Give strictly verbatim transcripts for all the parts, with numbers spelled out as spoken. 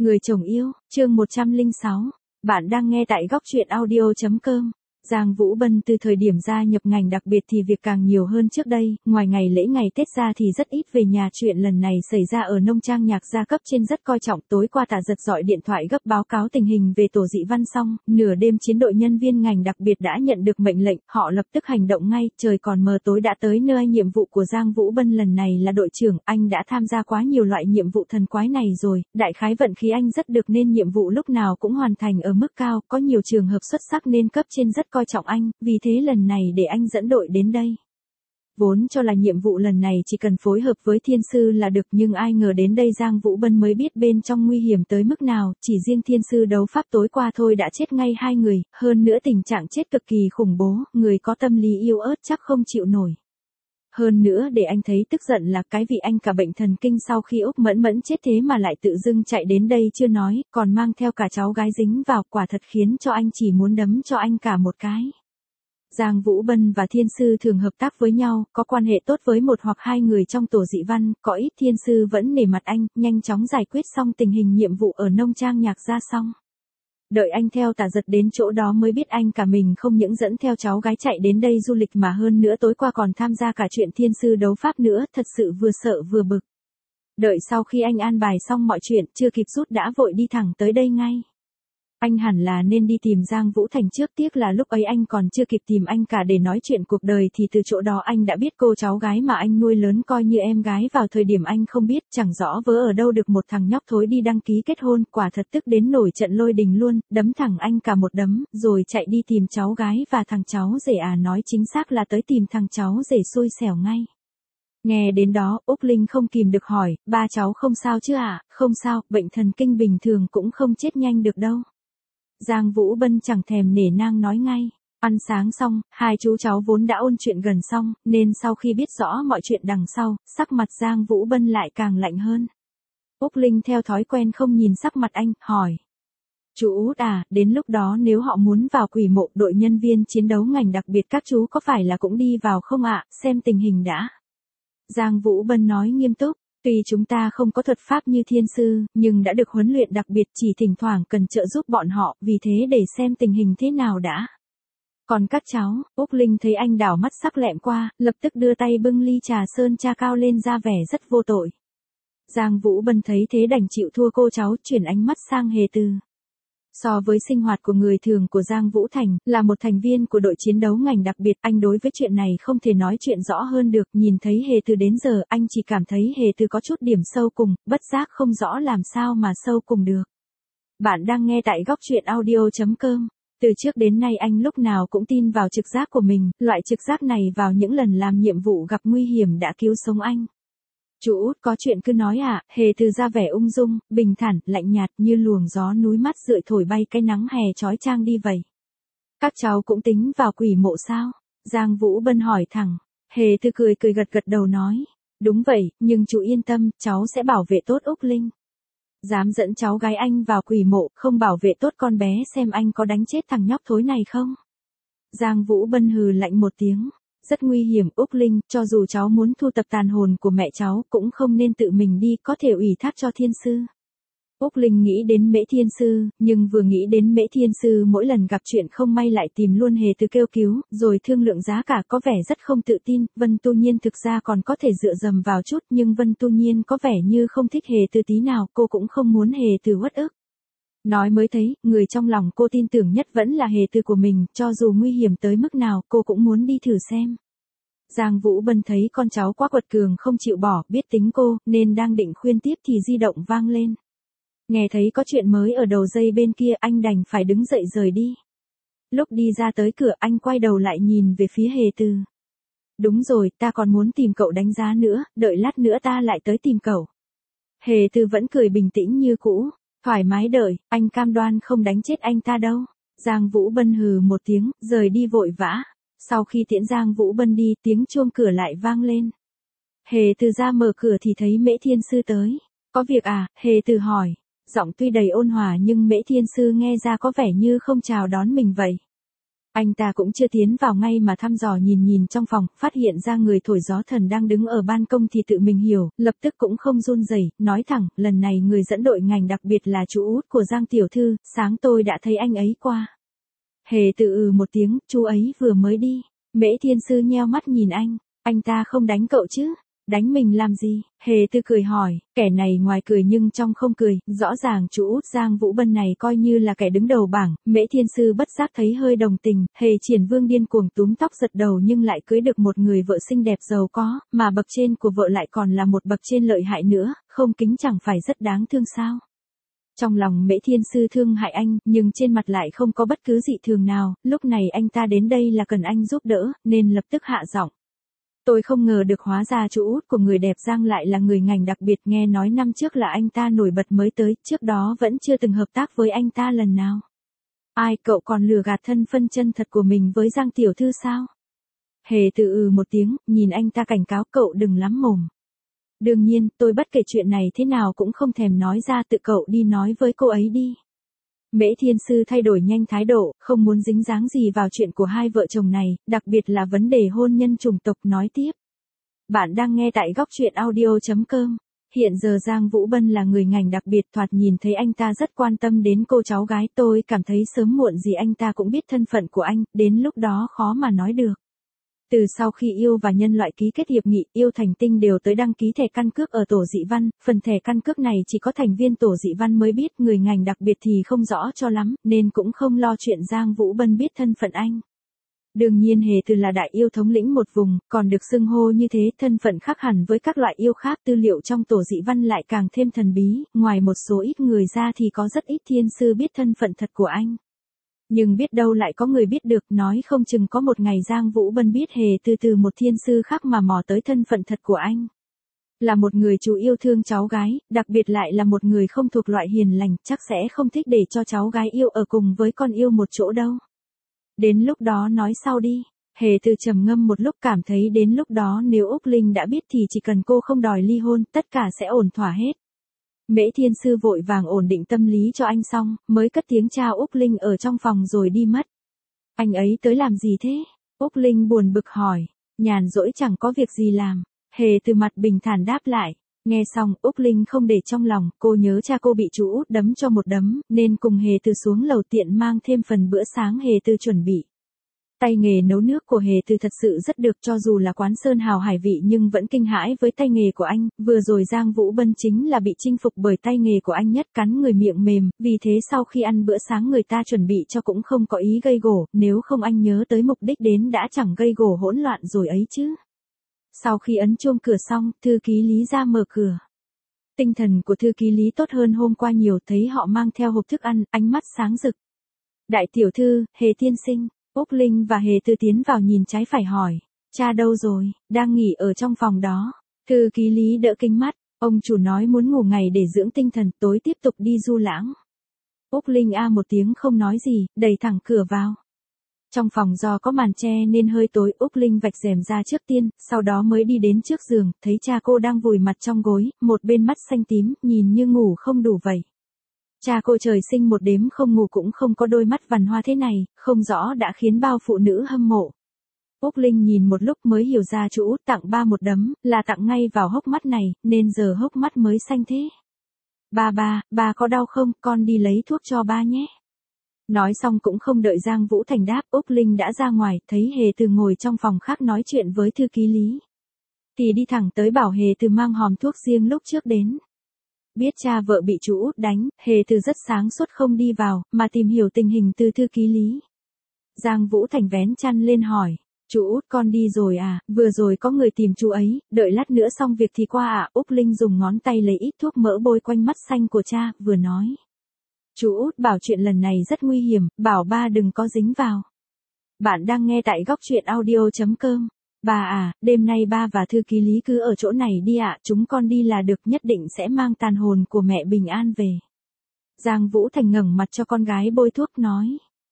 Người chồng yêu, chương một trăm lẻ sáu. Bạn đang nghe tại góc truyện audio chấm com. Giang Vũ Bân từ thời điểm gia nhập ngành đặc biệt thì việc càng nhiều hơn trước đây, ngoài ngày lễ ngày Tết ra thì rất ít về nhà. Chuyện lần này xảy ra ở nông trang nhạc gia cấp trên rất coi trọng. Tối qua Tạ Giật gọi điện thoại gấp báo cáo tình hình về tổ dị văn xong, nửa đêm chiến đội nhân viên ngành đặc biệt đã nhận được mệnh lệnh, họ lập tức hành động ngay. Trời còn mờ tối đã tới nơi. Nhiệm vụ của Giang Vũ Bân lần này là đội trưởng, anh đã tham gia quá nhiều loại nhiệm vụ thần quái này rồi, đại khái vận khí anh rất được nên nhiệm vụ lúc nào cũng hoàn thành ở mức cao, có nhiều trường hợp xuất sắc nên cấp trên rất coi trọng anh, vì thế lần này để anh dẫn đội đến đây. Vốn cho là nhiệm vụ lần này chỉ cần phối hợp với thiên sư là được, nhưng ai ngờ đến đây Giang Vũ Bân mới biết bên trong nguy hiểm tới mức nào. Chỉ riêng thiên sư đấu pháp tối qua thôi đã chết ngay hai người, hơn nữa tình trạng chết cực kỳ khủng bố, người có tâm lý yếu ớt chắc không chịu nổi. Hơn nữa để anh thấy tức giận là cái vị anh cả bệnh thần kinh sau khi Úc Mẫn Mẫn chết thế mà lại tự dưng chạy đến đây chưa nói, còn mang theo cả cháu gái dính vào, quả thật khiến cho anh chỉ muốn đấm cho anh cả một cái. Giang Vũ Bân và thiên sư thường hợp tác với nhau, có quan hệ tốt với một hoặc hai người trong tổ dị văn, có ít thiên sư vẫn nể mặt anh, nhanh chóng giải quyết xong tình hình nhiệm vụ ở nông trang nhạc gia xong. Đợi anh theo Tạ Giật đến chỗ đó mới biết anh cả mình không những dẫn theo cháu gái chạy đến đây du lịch mà hơn nữa tối qua còn tham gia cả chuyện thiên sư đấu pháp nữa, thật sự vừa sợ vừa bực. Đợi sau khi anh an bài xong mọi chuyện, chưa kịp rút đã vội đi thẳng tới đây ngay. Anh hẳn là nên đi tìm Giang Vũ Thành trước, tiếc là lúc ấy anh còn chưa kịp tìm anh cả để nói chuyện cuộc đời thì từ chỗ đó anh đã biết cô cháu gái mà anh nuôi lớn coi như em gái vào thời điểm anh không biết, chẳng rõ vớ ở đâu được một thằng nhóc thối đi đăng ký kết hôn, quả thật tức đến nổi trận lôi đình luôn, đấm thẳng anh cả một đấm, rồi chạy đi tìm cháu gái và thằng cháu rể, à nói chính xác là tới tìm thằng cháu rể xui xẻo ngay. Nghe đến đó, Úc Linh không kìm được hỏi, ba cháu không sao chứ ạ? À? Không sao, bệnh thần kinh bình thường cũng không chết nhanh được đâu. Giang Vũ Bân chẳng thèm nể nang nói ngay. Ăn sáng xong, hai chú cháu vốn đã ôn chuyện gần xong, nên sau khi biết rõ mọi chuyện đằng sau, sắc mặt Giang Vũ Bân lại càng lạnh hơn. Úc Linh theo thói quen không nhìn sắc mặt anh, hỏi. Chú Út à, đến lúc đó nếu họ muốn vào quỷ mộ, đội nhân viên chiến đấu ngành đặc biệt các chú có phải là cũng đi vào không ạ? Xem tình hình đã. Giang Vũ Bân nói nghiêm túc. Tuy chúng ta không có thuật pháp như thiên sư, nhưng đã được huấn luyện đặc biệt, chỉ thỉnh thoảng cần trợ giúp bọn họ, vì thế để xem tình hình thế nào đã. Còn các cháu, Úc Linh thấy anh đảo mắt sắc lẹm qua, lập tức đưa tay bưng ly trà sơn cha cao lên ra vẻ rất vô tội. Giang Vũ Bân thấy thế đành chịu thua cô cháu, chuyển ánh mắt sang Hề Từ. So với sinh hoạt của người thường của Giang Vũ Thành, là một thành viên của đội chiến đấu ngành đặc biệt, anh đối với chuyện này không thể nói chuyện rõ hơn được, nhìn thấy Hề Từ đến giờ, anh chỉ cảm thấy Hề Từ có chút điểm sâu cùng, bất giác không rõ làm sao mà sâu cùng được. Bạn đang nghe tại góc truyện audio chấm com. Từ trước đến nay anh lúc nào cũng tin vào trực giác của mình, loại trực giác này vào những lần làm nhiệm vụ gặp nguy hiểm đã cứu sống anh. Chú Út có chuyện cứ nói à? Hề Từ ra vẻ ung dung, bình thản, lạnh nhạt như luồng gió núi mát rượi thổi bay cái nắng hè chói chang đi vậy. Các cháu cũng tính vào quỷ mộ sao? Giang Vũ Bân hỏi thẳng. Hề Từ cười cười gật gật đầu nói. Đúng vậy, nhưng chú yên tâm, cháu sẽ bảo vệ tốt Úc Linh. Dám dẫn cháu gái anh vào quỷ mộ, không bảo vệ tốt con bé xem anh có đánh chết thằng nhóc thối này không? Giang Vũ Bân hừ lạnh một tiếng. Rất nguy hiểm Úc Linh, cho dù cháu muốn thu tập tàn hồn của mẹ cháu cũng không nên tự mình đi, có thể ủy thác cho thiên sư. Úc Linh nghĩ đến Mễ Thiên Sư, nhưng vừa nghĩ đến Mễ Thiên Sư mỗi lần gặp chuyện không may lại tìm luôn Hề Từ kêu cứu, rồi thương lượng giá cả có vẻ rất không tự tin. Vân Tu Nhiên thực ra còn có thể dựa dầm vào chút, nhưng Vân Tu Nhiên có vẻ như không thích Hề Từ tí nào, cô cũng không muốn Hề Từ uất ức. Nói mới thấy, người trong lòng cô tin tưởng nhất vẫn là Hề Từ của mình, cho dù nguy hiểm tới mức nào cô cũng muốn đi thử xem. Giang Vũ Bân thấy con cháu quá quật cường không chịu bỏ, biết tính cô, nên đang định khuyên tiếp thì di động vang lên. Nghe thấy có chuyện mới ở đầu dây bên kia, anh đành phải đứng dậy rời đi. Lúc đi ra tới cửa anh quay đầu lại nhìn về phía Hề Từ. Đúng rồi, ta còn muốn tìm cậu đánh giá nữa, đợi lát nữa ta lại tới tìm cậu. Hề Từ vẫn cười bình tĩnh như cũ. Thoải mái đợi, anh cam đoan không đánh chết anh ta đâu. Giang Vũ Bân hừ một tiếng, rời đi vội vã. Sau khi tiễn Giang Vũ Bân đi, tiếng chuông cửa lại vang lên. Hề Từ ra mở cửa thì thấy Mễ Thiên Sư tới. Có việc à? Hề Từ hỏi. Giọng tuy đầy ôn hòa nhưng Mễ Thiên Sư nghe ra có vẻ như không chào đón mình vậy. Anh ta cũng chưa tiến vào ngay mà thăm dò nhìn nhìn trong phòng, phát hiện ra người thổi gió thần đang đứng ở ban công thì tự mình hiểu, lập tức cũng không run rẩy, nói thẳng, lần này người dẫn đội ngành đặc biệt là chú út của Giang tiểu thư, sáng tôi đã thấy anh ấy qua. Hề Từ ừ một tiếng, chú ấy vừa mới đi. Mễ Thiên Sư nheo mắt nhìn anh, anh ta không đánh cậu chứ? Đánh mình làm gì? Hề Từ cười hỏi, kẻ này ngoài cười nhưng trong không cười, rõ ràng chú út Giang Vũ Bân này coi như là kẻ đứng đầu bảng, Mễ Thiên Sư bất giác thấy hơi đồng tình, Hề Triển Vương điên cuồng túm tóc giật đầu nhưng lại cưới được một người vợ xinh đẹp giàu có, mà bậc trên của vợ lại còn là một bậc trên lợi hại nữa, không kính chẳng phải rất đáng thương sao? Trong lòng Mễ Thiên Sư thương hại anh, nhưng trên mặt lại không có bất cứ dị thường nào, lúc này anh ta đến đây là cần anh giúp đỡ, nên lập tức hạ giọng. Tôi không ngờ được hóa ra chú út của người đẹp Giang lại là người ngành đặc biệt, nghe nói năm trước là anh ta nổi bật mới tới, trước đó vẫn chưa từng hợp tác với anh ta lần nào. Ai, cậu còn lừa gạt thân phân chân thật của mình với Giang tiểu thư sao? Hề Từ ừ một tiếng, nhìn anh ta cảnh cáo, cậu đừng lắm mồm. Đương nhiên, tôi bất kể chuyện này thế nào cũng không thèm nói ra, tự cậu đi nói với cô ấy đi. Mễ Thiên Sư thay đổi nhanh thái độ, không muốn dính dáng gì vào chuyện của hai vợ chồng này, đặc biệt là vấn đề hôn nhân chủng tộc, nói tiếp. Bạn đang nghe tại góc truyện audio chấm com. Hiện giờ Giang Vũ Bân là người ngành đặc biệt, thoạt nhìn thấy anh ta rất quan tâm đến cô cháu gái, tôi cảm thấy sớm muộn gì anh ta cũng biết thân phận của anh, đến lúc đó khó mà nói được. Từ sau khi yêu và nhân loại ký kết hiệp nghị, Yêu Thành Tinh đều tới đăng ký thẻ căn cước ở tổ dị văn, phần thẻ căn cước này chỉ có thành viên tổ dị văn mới biết, người ngành đặc biệt thì không rõ cho lắm, nên cũng không lo chuyện Giang Vũ Bân biết thân phận anh. Đương nhiên Hề Từ là đại yêu thống lĩnh một vùng, còn được xưng hô như thế, thân phận khác hẳn với các loại yêu khác, tư liệu trong tổ dị văn lại càng thêm thần bí, ngoài một số ít người ra thì có rất ít thiên sư biết thân phận thật của anh. Nhưng biết đâu lại có người biết được, nói không chừng có một ngày Giang Vũ Bân biết Hề Từ từ một thiên sư khác mà mò tới thân phận thật của anh. Là một người chú yêu thương cháu gái, đặc biệt lại là một người không thuộc loại hiền lành, chắc sẽ không thích để cho cháu gái yêu ở cùng với con yêu một chỗ đâu. Đến lúc đó nói sau đi. Hề Từ trầm ngâm một lúc, cảm thấy đến lúc đó nếu Úc Linh đã biết thì chỉ cần cô không đòi ly hôn, tất cả sẽ ổn thỏa hết. Mễ Thiên Sư vội vàng ổn định tâm lý cho anh xong, mới cất tiếng chào Úc Linh ở trong phòng rồi đi mất. Anh ấy tới làm gì thế? Úc Linh buồn bực hỏi. Nhàn rỗi chẳng có việc gì làm. Hề Từ mặt bình thản đáp lại. Nghe xong, Úc Linh không để trong lòng, cô nhớ cha cô bị chú út đấm cho một đấm, nên cùng Hề Từ xuống lầu tiện mang thêm phần bữa sáng Hề Từ chuẩn bị. Tay nghề nấu nước của Hề Từ thật sự rất được, cho dù là quán sơn hào hải vị nhưng vẫn kinh hãi với tay nghề của anh, vừa rồi Giang Vũ Bân chính là bị chinh phục bởi tay nghề của anh nhất, cắn người miệng mềm, vì thế sau khi ăn bữa sáng người ta chuẩn bị cho cũng không có ý gây gổ, nếu không anh nhớ tới mục đích đến đã chẳng gây gổ hỗn loạn rồi ấy chứ. Sau khi ấn chuông cửa xong, thư ký Lý ra mở cửa. Tinh thần của thư ký Lý tốt hơn hôm qua nhiều, thấy họ mang theo hộp thức ăn, ánh mắt sáng rực. Đại tiểu thư, Hề tiên sinh. Úc Linh và Hề Từ tiến vào nhìn trái phải hỏi, cha đâu rồi? Đang nghỉ ở trong phòng đó. Thư ký Lý đỡ kính mắt, ông chủ nói muốn ngủ ngày để dưỡng tinh thần, tối tiếp tục đi du lãng. Úc Linh a một tiếng không nói gì, đẩy thẳng cửa vào. Trong phòng do có màn che nên hơi tối, Úc Linh vạch rèm ra trước tiên, sau đó mới đi đến trước giường, thấy cha cô đang vùi mặt trong gối, một bên mắt xanh tím, nhìn như ngủ không đủ vậy. Cha cô trời sinh một đêm không ngủ cũng không có đôi mắt vằn hoa thế này, không rõ đã khiến bao phụ nữ hâm mộ. Úc Linh nhìn một lúc mới hiểu ra chú út tặng ba một đấm, là tặng ngay vào hốc mắt này, nên giờ hốc mắt mới xanh thế. Ba ba, ba có đau không, con đi lấy thuốc cho ba nhé. Nói xong cũng không đợi Giang Vũ Thành đáp, Úc Linh đã ra ngoài, thấy Hề Từ ngồi trong phòng khác nói chuyện với thư ký Lý. Thì đi thẳng tới bảo Hề Từ mang hòm thuốc riêng lúc trước đến. Biết cha vợ bị chú út đánh, Hề Từ rất sáng suốt không đi vào, mà tìm hiểu tình hình từ thư ký Lý. Giang Vũ Thành vén chăn lên hỏi, chú út con đi rồi à, vừa rồi có người tìm chú ấy, đợi lát nữa xong việc thì qua à. Úc Linh dùng ngón tay lấy ít thuốc mỡ bôi quanh mắt xanh của cha, vừa nói. Chú út bảo chuyện lần này rất nguy hiểm, bảo ba đừng có dính vào. Bạn đang nghe tại góc truyện audio chấm com. Bà à, đêm nay ba và thư ký Lý cứ ở chỗ này đi ạ, chúng con đi là được, nhất định sẽ mang tàn hồn của mẹ bình an về. Giang Vũ Thành ngẩng mặt cho con gái bôi thuốc nói.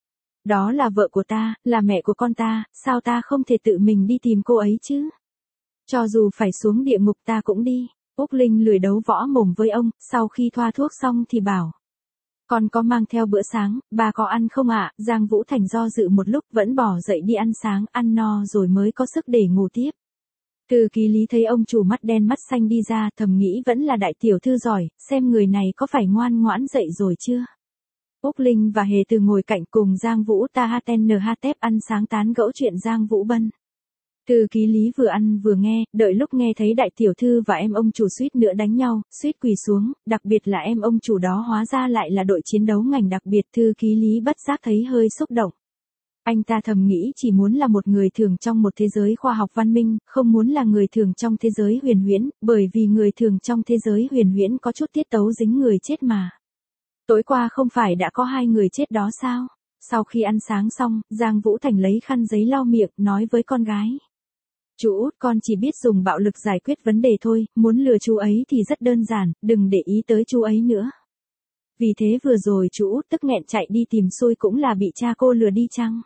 Đó là vợ của ta, là mẹ của con ta, sao ta không thể tự mình đi tìm cô ấy chứ? Cho dù phải xuống địa ngục ta cũng đi. Úc Linh lười đấu võ mồm với ông, sau khi thoa thuốc xong thì bảo. Con có mang theo bữa sáng, bà có ăn không ạ? Giang Vũ Thành do dự một lúc vẫn bỏ dậy đi ăn sáng, ăn no rồi mới có sức để ngủ tiếp. Thư ký Lý thấy ông chủ mắt đen mắt xanh đi ra, thầm nghĩ vẫn là đại tiểu thư giỏi, xem người này có phải ngoan ngoãn dậy rồi chưa. Úc Linh và Hề Từ ngồi cạnh cùng Giang Vũ ta hát en hát tép ăn sáng tán gẫu chuyện Giang Vũ Bân. Thư ký Lý vừa ăn vừa nghe, đợi lúc nghe thấy đại tiểu thư và em ông chủ suýt nữa đánh nhau, suýt quỳ xuống, đặc biệt là em ông chủ đó hóa ra lại là đội chiến đấu ngành đặc biệt, thư ký Lý bất giác thấy hơi xúc động. Anh ta thầm nghĩ chỉ muốn là một người thường trong một thế giới khoa học văn minh, không muốn là người thường trong thế giới huyền huyễn, bởi vì người thường trong thế giới huyền huyễn có chút tiết tấu dính người chết mà. Tối qua không phải đã có hai người chết đó sao? Sau khi ăn sáng xong, Giang Vũ Thành lấy khăn giấy lau miệng, nói với con gái. Chú út, con chỉ biết dùng bạo lực giải quyết vấn đề thôi, muốn lừa chú ấy thì rất đơn giản, đừng để ý tới chú ấy nữa. Vì thế vừa rồi chú út tức nghẹn chạy đi tìm xui cũng là bị cha cô lừa đi chăng?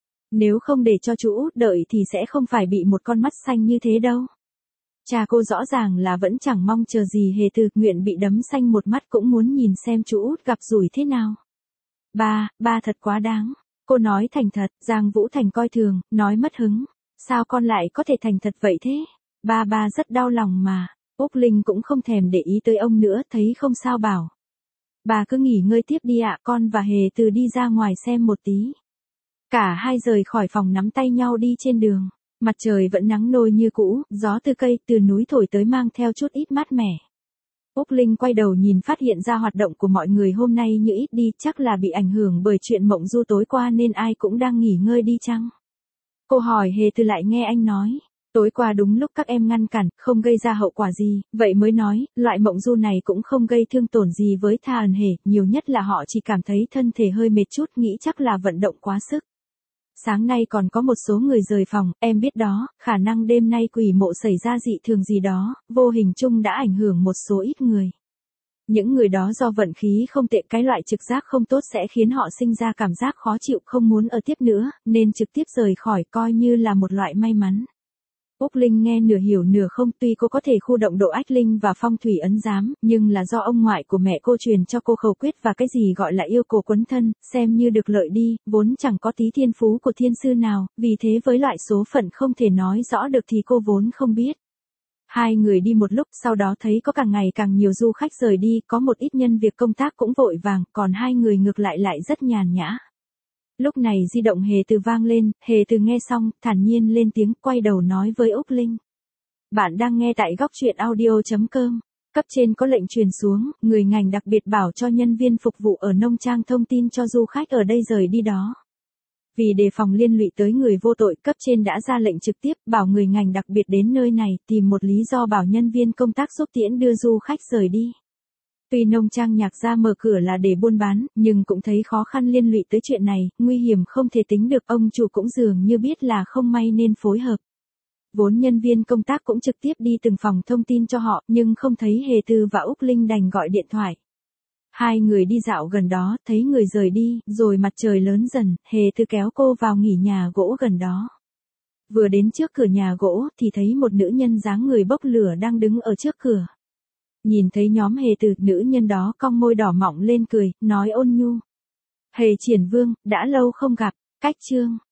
Nếu không để cho chú út đợi thì sẽ không phải bị một con mắt xanh như thế đâu. Cha cô rõ ràng là vẫn chẳng mong chờ gì Hề Từ, nguyện bị đấm xanh một mắt cũng muốn nhìn xem chú út gặp rủi thế nào. Ba, ba thật quá đáng. Cô nói thành thật, Giang Vũ Thành coi thường, nói mất hứng. Sao con lại có thể thành thật vậy thế? Ba ba rất đau lòng mà. Úc Linh cũng không thèm để ý tới ông nữa, thấy không sao bảo. Bà cứ nghỉ ngơi tiếp đi ạ, con và Hề Từ đi ra ngoài xem một tí. Cả hai rời khỏi phòng nắm tay nhau đi trên đường. Mặt trời vẫn nắng nôi như cũ, gió từ cây, từ núi thổi tới mang theo chút ít mát mẻ. Úc Linh quay đầu nhìn phát hiện ra hoạt động của mọi người hôm nay như ít đi, chắc là bị ảnh hưởng bởi chuyện mộng du tối qua nên ai cũng đang nghỉ ngơi đi chăng? Cô hỏi Hề Từ lại nghe anh nói. Tối qua đúng lúc các em ngăn cản, không gây ra hậu quả gì, vậy mới nói, loại mộng du này cũng không gây thương tổn gì với Tha Ẩn Hề, nhiều nhất là họ chỉ cảm thấy thân thể hơi mệt chút, nghĩ chắc là vận động quá sức. Sáng nay còn có một số người rời phòng, em biết đó, khả năng đêm nay quỷ mộ xảy ra dị thường gì đó, vô hình chung đã ảnh hưởng một số ít người. Những người đó do vận khí không tệ, cái loại trực giác không tốt sẽ khiến họ sinh ra cảm giác khó chịu không muốn ở tiếp nữa, nên trực tiếp rời khỏi coi như là một loại may mắn. Úc Linh nghe nửa hiểu nửa không, tuy cô có thể khu động độ ách linh và phong thủy ấn giám, nhưng là do ông ngoại của mẹ cô truyền cho cô khẩu quyết và cái gì gọi là yêu cổ quấn thân, xem như được lợi đi, vốn chẳng có tí thiên phú của thiên sư nào, vì thế với loại số phận không thể nói rõ được thì cô vốn không biết. Hai người đi một lúc sau đó thấy có càng ngày càng nhiều du khách rời đi, có một ít nhân việc công tác cũng vội vàng, còn hai người ngược lại lại rất nhàn nhã. Lúc này di động Hề Từ vang lên, Hề Từ nghe xong, thản nhiên lên tiếng, quay đầu nói với Úc Linh. Bạn đang nghe tại góc truyện audio chấm com. Cấp trên có lệnh truyền xuống, người ngành đặc biệt bảo cho nhân viên phục vụ ở nông trang thông tin cho du khách ở đây rời đi đó. Vì đề phòng liên lụy tới người vô tội, cấp trên đã ra lệnh trực tiếp bảo người ngành đặc biệt đến nơi này tìm một lý do bảo nhân viên công tác giúp tiễn đưa du khách rời đi. Tuy nông trang nhạc gia mở cửa là để buôn bán, nhưng cũng thấy khó khăn liên lụy tới chuyện này, nguy hiểm không thể tính được, ông chủ cũng dường như biết là không may nên phối hợp. Vốn nhân viên công tác cũng trực tiếp đi từng phòng thông tin cho họ, nhưng không thấy Hề Từ và Úc Linh đành gọi điện thoại. Hai người đi dạo gần đó, thấy người rời đi, rồi mặt trời lớn dần, Hề Từ kéo cô vào nghỉ nhà gỗ gần đó. Vừa đến trước cửa nhà gỗ, thì thấy một nữ nhân dáng người bốc lửa đang đứng ở trước cửa. Nhìn thấy nhóm Hề Từ, nữ nhân đó cong môi đỏ mọng lên cười, nói ôn nhu. Hề Triển Vương, đã lâu không gặp, cách chương.